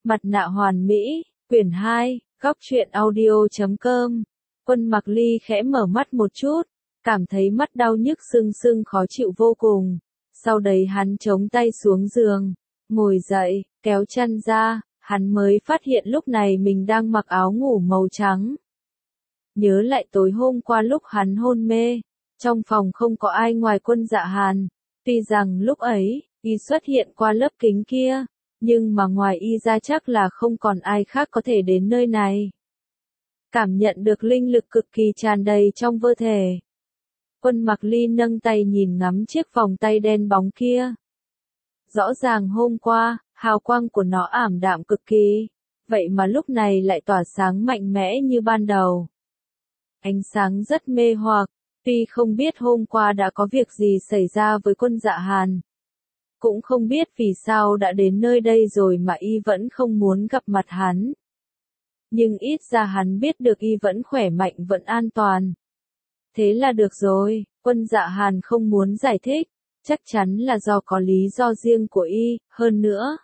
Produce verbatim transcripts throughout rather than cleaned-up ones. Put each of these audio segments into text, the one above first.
Mặt nạ hoàn mỹ, quyển hai, góc truyện audio chấm com. Quân Mặc Ly khẽ mở mắt một chút, cảm thấy mắt đau nhức sưng sưng khó chịu vô cùng. Sau đấy hắn chống tay xuống giường, ngồi dậy, kéo chăn ra, hắn mới phát hiện lúc này mình đang mặc áo ngủ màu trắng. Nhớ lại tối hôm qua lúc hắn hôn mê, trong phòng không có ai ngoài Quân Dạ Hàn. Tuy rằng lúc ấy, y xuất hiện qua lớp kính kia, nhưng mà ngoài y ra chắc là không còn ai khác có thể đến nơi này. Cảm nhận được linh lực cực kỳ tràn đầy trong cơ thể. Quân Mặc Ly nâng tay nhìn ngắm chiếc vòng tay đen bóng kia. Rõ ràng hôm qua, hào quang của nó ảm đạm cực kỳ, vậy mà lúc này lại tỏa sáng mạnh mẽ như ban đầu. Ánh sáng rất mê hoặc, tuy không biết hôm qua đã có việc gì xảy ra với Quân Dạ Hàn. Cũng không biết vì sao đã đến nơi đây rồi mà y vẫn không muốn gặp mặt hắn. Nhưng ít ra hắn biết được y vẫn khỏe mạnh vẫn an toàn. Thế là được rồi, Quân Dạ Hàn không muốn giải thích, chắc chắn là do có lý do riêng của y, hơn nữa.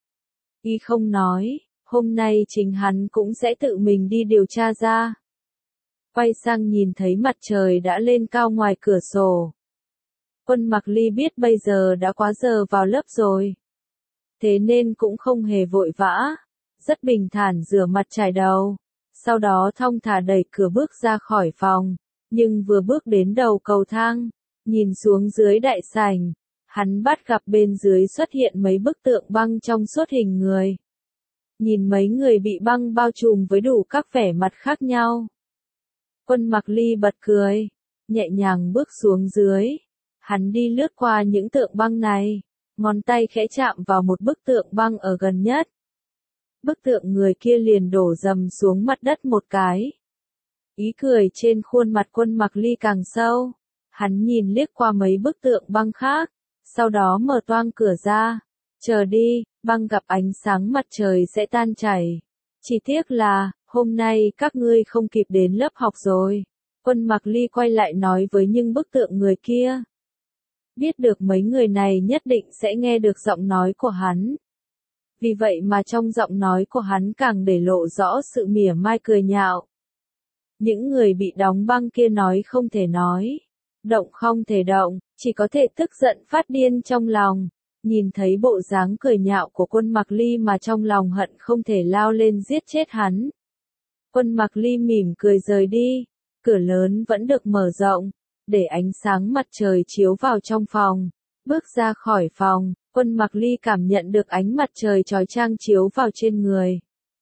Y không nói, hôm nay chính hắn cũng sẽ tự mình đi điều tra ra. Quay sang nhìn thấy mặt trời đã lên cao ngoài cửa sổ. Quân Mặc Ly biết bây giờ đã quá giờ vào lớp rồi. Thế nên cũng không hề vội vã, rất bình thản rửa mặt chải đầu. Sau đó thong thả đẩy cửa bước ra khỏi phòng, nhưng vừa bước đến đầu cầu thang, nhìn xuống dưới đại sảnh, hắn bắt gặp bên dưới xuất hiện mấy bức tượng băng trong suốt hình người. Nhìn mấy người bị băng bao trùm với đủ các vẻ mặt khác nhau. Quân Mặc Ly bật cười, nhẹ nhàng bước xuống dưới. Hắn đi lướt qua những tượng băng này, ngón tay khẽ chạm vào một bức tượng băng ở gần nhất. Bức tượng người kia liền đổ dầm xuống mặt đất một cái. Ý cười trên khuôn mặt Quân Mặc Ly càng sâu. Hắn nhìn liếc qua mấy bức tượng băng khác, sau đó mở toang cửa ra. Chờ đi, băng gặp ánh sáng mặt trời sẽ tan chảy. Chỉ tiếc là, hôm nay các ngươi không kịp đến lớp học rồi. Quân Mặc Ly quay lại nói với những bức tượng người kia. Biết được mấy người này nhất định sẽ nghe được giọng nói của hắn. Vì vậy mà trong giọng nói của hắn càng để lộ rõ sự mỉa mai cười nhạo. Những người bị đóng băng kia nói không thể nói, động không thể động, chỉ có thể tức giận phát điên trong lòng. Nhìn thấy bộ dáng cười nhạo của Quân Mặc Ly mà trong lòng hận không thể lao lên giết chết hắn. Quân Mặc Ly mỉm cười rời đi, cửa lớn vẫn được mở rộng, để ánh sáng mặt trời chiếu vào trong phòng. Bước ra khỏi phòng, Quân Mặc Ly cảm nhận được ánh mặt trời chói chang chiếu vào trên người.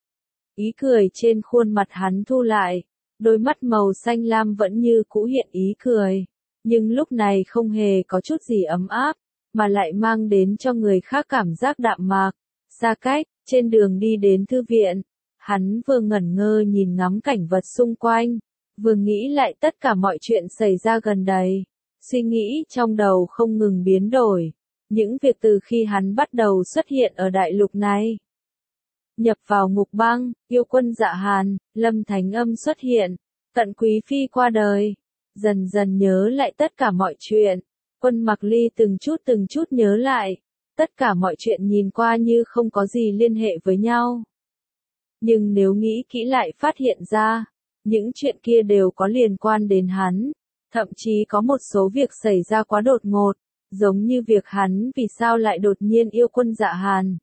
Ý cười trên khuôn mặt hắn thu lại, đôi mắt màu xanh lam vẫn như cũ hiện ý cười, nhưng lúc này không hề có chút gì ấm áp, mà lại mang đến cho người khác cảm giác đạm mạc, xa cách. Trên đường đi đến thư viện, hắn vừa ngẩn ngơ nhìn ngắm cảnh vật xung quanh, vừa nghĩ lại tất cả mọi chuyện xảy ra gần đây. Suy nghĩ trong đầu không ngừng biến đổi, những việc từ khi hắn bắt đầu xuất hiện ở đại lục này. Nhập vào ngục băng, yêu Quân Dạ Hàn, Lâm Thánh Âm xuất hiện, Tận Quý Phi qua đời. Dần dần nhớ lại tất cả mọi chuyện, Quân Mặc Ly từng chút từng chút nhớ lại, tất cả mọi chuyện nhìn qua như không có gì liên hệ với nhau. Nhưng nếu nghĩ kỹ lại phát hiện ra, những chuyện kia đều có liên quan đến hắn, thậm chí có một số việc xảy ra quá đột ngột, giống như việc hắn vì sao lại đột nhiên yêu Quân Dạ Hàn.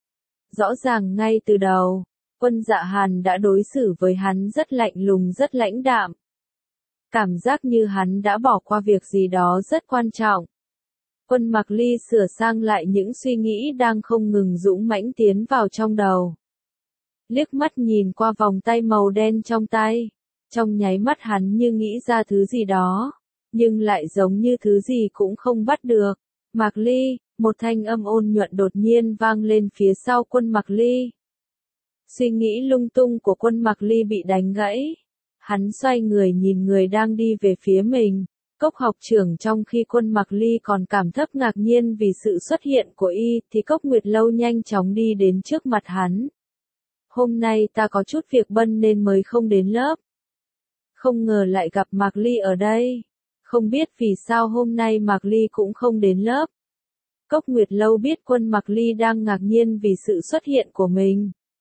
Rõ ràng ngay từ đầu, Quân Dạ Hàn đã đối xử với hắn rất lạnh lùng rất lãnh đạm. Cảm giác như hắn đã bỏ qua việc gì đó rất quan trọng. Quân Mặc Ly sửa sang lại những suy nghĩ đang không ngừng dũng mãnh tiến vào trong đầu. Liếc mắt nhìn qua vòng tay màu đen trong tay, trong nháy mắt hắn như nghĩ ra thứ gì đó, nhưng lại giống như thứ gì cũng không bắt được. Mặc Ly, một thanh âm ôn nhuận đột nhiên vang lên phía sau Quân Mặc Ly. Suy nghĩ lung tung của Quân Mặc Ly bị đánh gãy. Hắn xoay người nhìn người đang đi về phía mình, Cốc học trưởng. Trong khi Quân Mặc Ly còn cảm thấp ngạc nhiên vì sự xuất hiện của y, thì Cốc Nguyệt Lâu nhanh chóng đi đến trước mặt hắn. Hôm nay ta có chút việc bận nên mới không đến lớp. Không ngờ lại gặp Mặc Ly ở đây. Không biết vì sao hôm nay Mặc Ly cũng không đến lớp. Cốc Nguyệt Lâu biết Quân Mặc Ly đang ngạc nhiên vì sự xuất hiện của mình.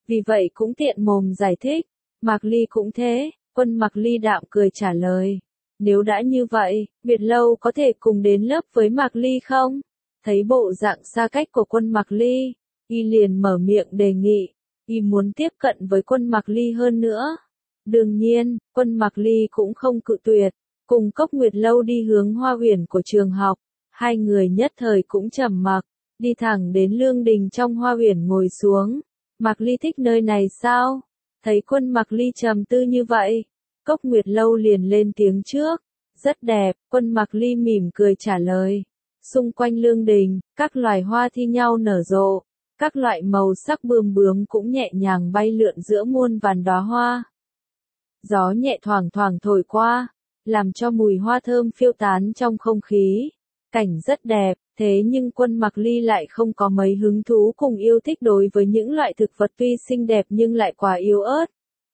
vì vậy cũng tiện mồm giải thích. Mạc Ly cũng thế, Quân Mạc Ly đạm cười trả lời. Nếu đã như vậy, Việt Lâu có thể cùng đến lớp với Mạc Ly không? Thấy bộ dạng xa cách của Quân Mạc Ly, y liền mở miệng đề nghị, y muốn tiếp cận với Quân Mạc Ly hơn nữa. Đương nhiên, Quân Mạc Ly cũng không cự tuyệt, cùng Cốc Nguyệt Lâu đi hướng Hoa Uyển của trường học, hai người nhất thời cũng trầm mặc, đi thẳng đến lương đình trong Hoa Uyển ngồi xuống. Mạc Ly thích nơi này sao? Thấy Quân Mạc Ly trầm tư như vậy, Cốc Nguyệt Lâu liền lên tiếng trước. Rất đẹp, Quân Mạc Ly mỉm cười trả lời. Xung quanh lương đình, các loài hoa thi nhau nở rộ, các loại màu sắc bươm bướm cũng nhẹ nhàng bay lượn giữa muôn vàn đóa hoa. Gió nhẹ thoảng thoảng thổi qua, làm cho mùi hoa thơm phiêu tán trong không khí. Cảnh rất đẹp, thế nhưng Quân Mạc Ly lại không có mấy hứng thú cùng yêu thích đối với những loại thực vật tuy xinh đẹp nhưng lại quá yếu ớt.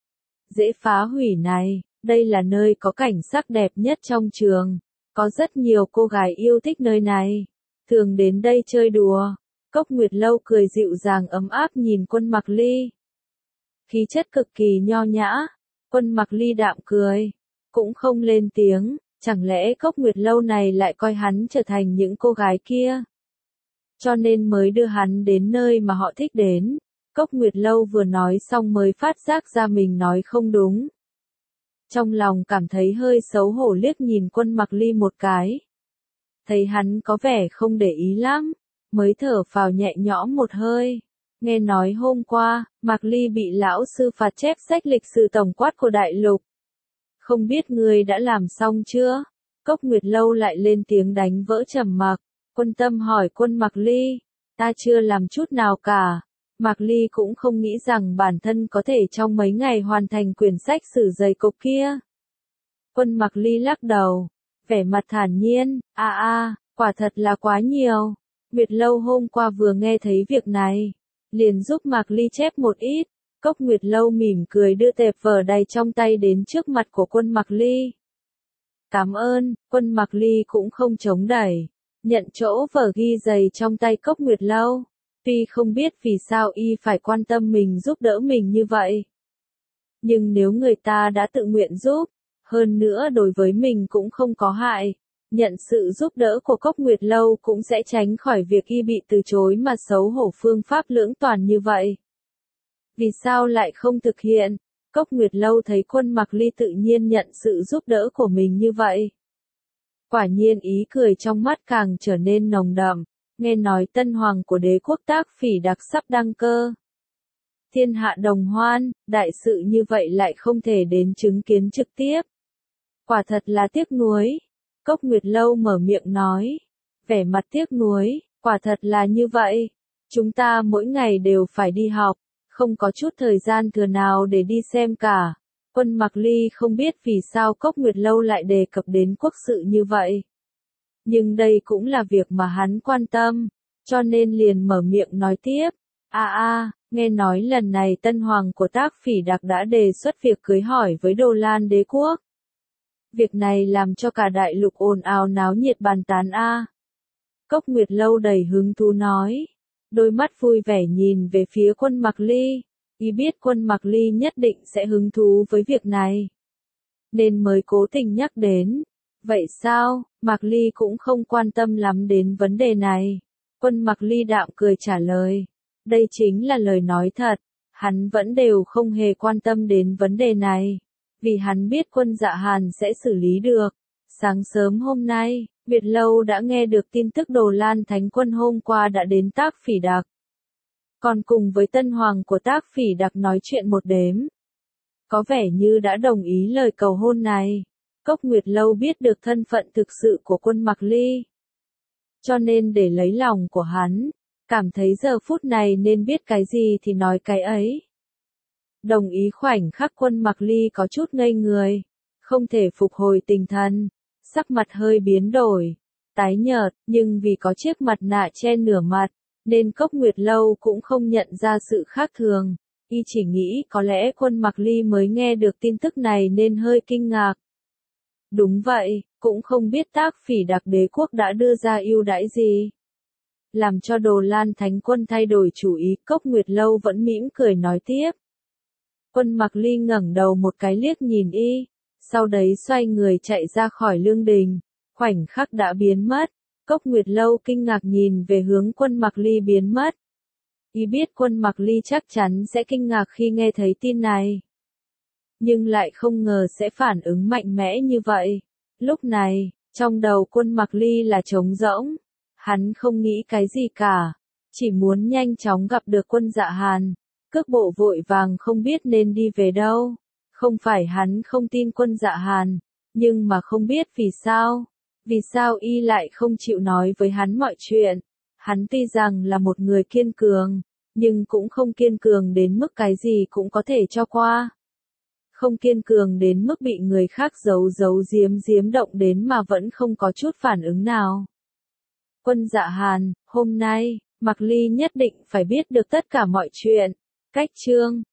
Dễ phá hủy này, đây là nơi có cảnh sắc đẹp nhất trong trường. Có rất nhiều cô gái yêu thích nơi này, thường đến đây chơi đùa. Cốc Nguyệt Lâu cười dịu dàng ấm áp nhìn Quân Mạc Ly. Khí chất cực kỳ nho nhã, Quân Mạc Ly đạm cười, cũng không lên tiếng, chẳng lẽ Cốc Nguyệt Lâu này lại coi hắn trở thành những cô gái kia. Cho nên mới đưa hắn đến nơi mà họ thích đến. Cốc Nguyệt Lâu vừa nói xong mới phát giác ra mình nói không đúng. Trong lòng cảm thấy hơi xấu hổ liếc nhìn Quân Mạc Ly một cái. Thấy hắn có vẻ không để ý lắm, mới thở phào nhẹ nhõm một hơi. Nghe nói hôm qua, Mạc Ly bị lão sư phạt chép sách lịch sử tổng quát của đại lục. Không biết ngươi đã làm xong chưa? Cốc Nguyệt Lâu lại lên tiếng đánh vỡ trầm mặc. Quân Tâm hỏi Quân Mạc Ly. Ta chưa làm chút nào cả. Mạc Ly cũng không nghĩ rằng bản thân có thể trong mấy ngày hoàn thành quyển sách sử dày cộp kia. Quân Mạc Ly lắc đầu, vẻ mặt thản nhiên, a a, quả thật là quá nhiều. Nguyệt Lâu hôm qua vừa nghe thấy việc này, liền giúp Mạc Ly chép một ít. Cốc Nguyệt Lâu mỉm cười đưa tệp vở đầy trong tay đến trước mặt của Quân Mạc Ly. Cảm ơn, Quân Mạc Ly cũng không chống đẩy, nhận chỗ vở ghi dày trong tay Cốc Nguyệt Lâu. Tuy không biết vì sao y phải quan tâm mình giúp đỡ mình như vậy. Nhưng nếu người ta đã tự nguyện giúp, hơn nữa đối với mình cũng không có hại, nhận sự giúp đỡ của Cốc Nguyệt Lâu cũng sẽ tránh khỏi việc y bị từ chối mà xấu hổ phương pháp lưỡng toàn như vậy. Vì sao lại không thực hiện? Cốc Nguyệt Lâu thấy Quân Mạc Ly tự nhiên nhận sự giúp đỡ của mình như vậy. Quả nhiên ý cười trong mắt càng trở nên nồng đậm. Nghe nói tân hoàng của đế quốc Tác Phỉ Đặc sắp đăng cơ. Thiên hạ đồng hoan, đại sự như vậy lại không thể đến chứng kiến trực tiếp. Quả thật là tiếc nuối. Cốc Nguyệt Lâu mở miệng nói. Vẻ mặt tiếc nuối, quả thật là như vậy. Chúng ta mỗi ngày đều phải đi học, không có chút thời gian thừa nào để đi xem cả. Quân Mạc Ly không biết vì sao Cốc Nguyệt Lâu lại đề cập đến quốc sự như vậy. Nhưng đây cũng là việc mà hắn quan tâm, cho nên liền mở miệng nói tiếp. A a, nghe nói lần này tân hoàng của Tác Phỉ Đặc đã đề xuất việc cưới hỏi với Đồ Lan đế quốc. Việc này làm cho cả đại lục ồn ào náo nhiệt bàn tán a. Cốc Nguyệt Lâu đầy hứng thú nói, đôi mắt vui vẻ nhìn về phía Quân Mạc Ly, y biết Quân Mạc Ly nhất định sẽ hứng thú với việc này, nên mới cố tình nhắc đến. Vậy sao? Mạc Ly cũng không quan tâm lắm đến vấn đề này. Quân Mạc Ly đạm cười trả lời. Đây chính là lời nói thật. Hắn vẫn đều không hề quan tâm đến vấn đề này. Vì hắn biết Quân Dạ Hàn sẽ xử lý được. Sáng sớm hôm nay, Việt Lâu đã nghe được tin tức Đồ Lan Thánh Quân hôm qua đã đến Tác Phỉ Đặc. Còn cùng với tân hoàng của Tác Phỉ Đặc nói chuyện một đêm. Có vẻ như đã đồng ý lời cầu hôn này. Cốc Nguyệt Lâu biết được thân phận thực sự của Quân Mạc Ly. Cho nên để lấy lòng của hắn, cảm thấy giờ phút này nên biết cái gì thì nói cái ấy. Đồng ý khoảnh khắc Quân Mạc Ly có chút ngây người, không thể phục hồi tinh thần, sắc mặt hơi biến đổi, tái nhợt, nhưng vì có chiếc mặt nạ che nửa mặt, nên Cốc Nguyệt Lâu cũng không nhận ra sự khác thường. Y chỉ nghĩ có lẽ Quân Mạc Ly mới nghe được tin tức này nên hơi kinh ngạc. Đúng vậy, cũng không biết Tác Phỉ Đặc đế quốc đã đưa ra ưu đãi gì. làm cho Đồ Lan Thánh Quân thay đổi chủ ý. Cốc Nguyệt Lâu vẫn mỉm cười nói tiếp. Quân Mặc Ly ngẩng đầu một cái liếc nhìn y, sau đấy xoay người chạy ra khỏi lương đình, khoảnh khắc đã biến mất. Cốc Nguyệt Lâu kinh ngạc nhìn về hướng Quân Mặc Ly biến mất. Y biết Quân Mặc Ly chắc chắn sẽ kinh ngạc khi nghe thấy tin này, nhưng lại không ngờ sẽ phản ứng mạnh mẽ như vậy. Lúc này, trong đầu Quân Mặc Ly là trống rỗng, hắn không nghĩ cái gì cả, chỉ muốn nhanh chóng gặp được Quân Dạ Hàn. Cước bộ vội vàng không biết nên đi về đâu. Không phải hắn không tin Quân Dạ Hàn, nhưng mà không biết vì sao. Vì sao y lại không chịu nói với hắn mọi chuyện. Hắn tuy rằng là một người kiên cường, nhưng cũng không kiên cường đến mức cái gì cũng có thể cho qua. Không kiên cường đến mức bị người khác giấu giấu giếm giếm động đến mà vẫn không có chút phản ứng nào. Quân Dạ Hàn, hôm nay, Mặc Ly nhất định phải biết được tất cả mọi chuyện. Cách chương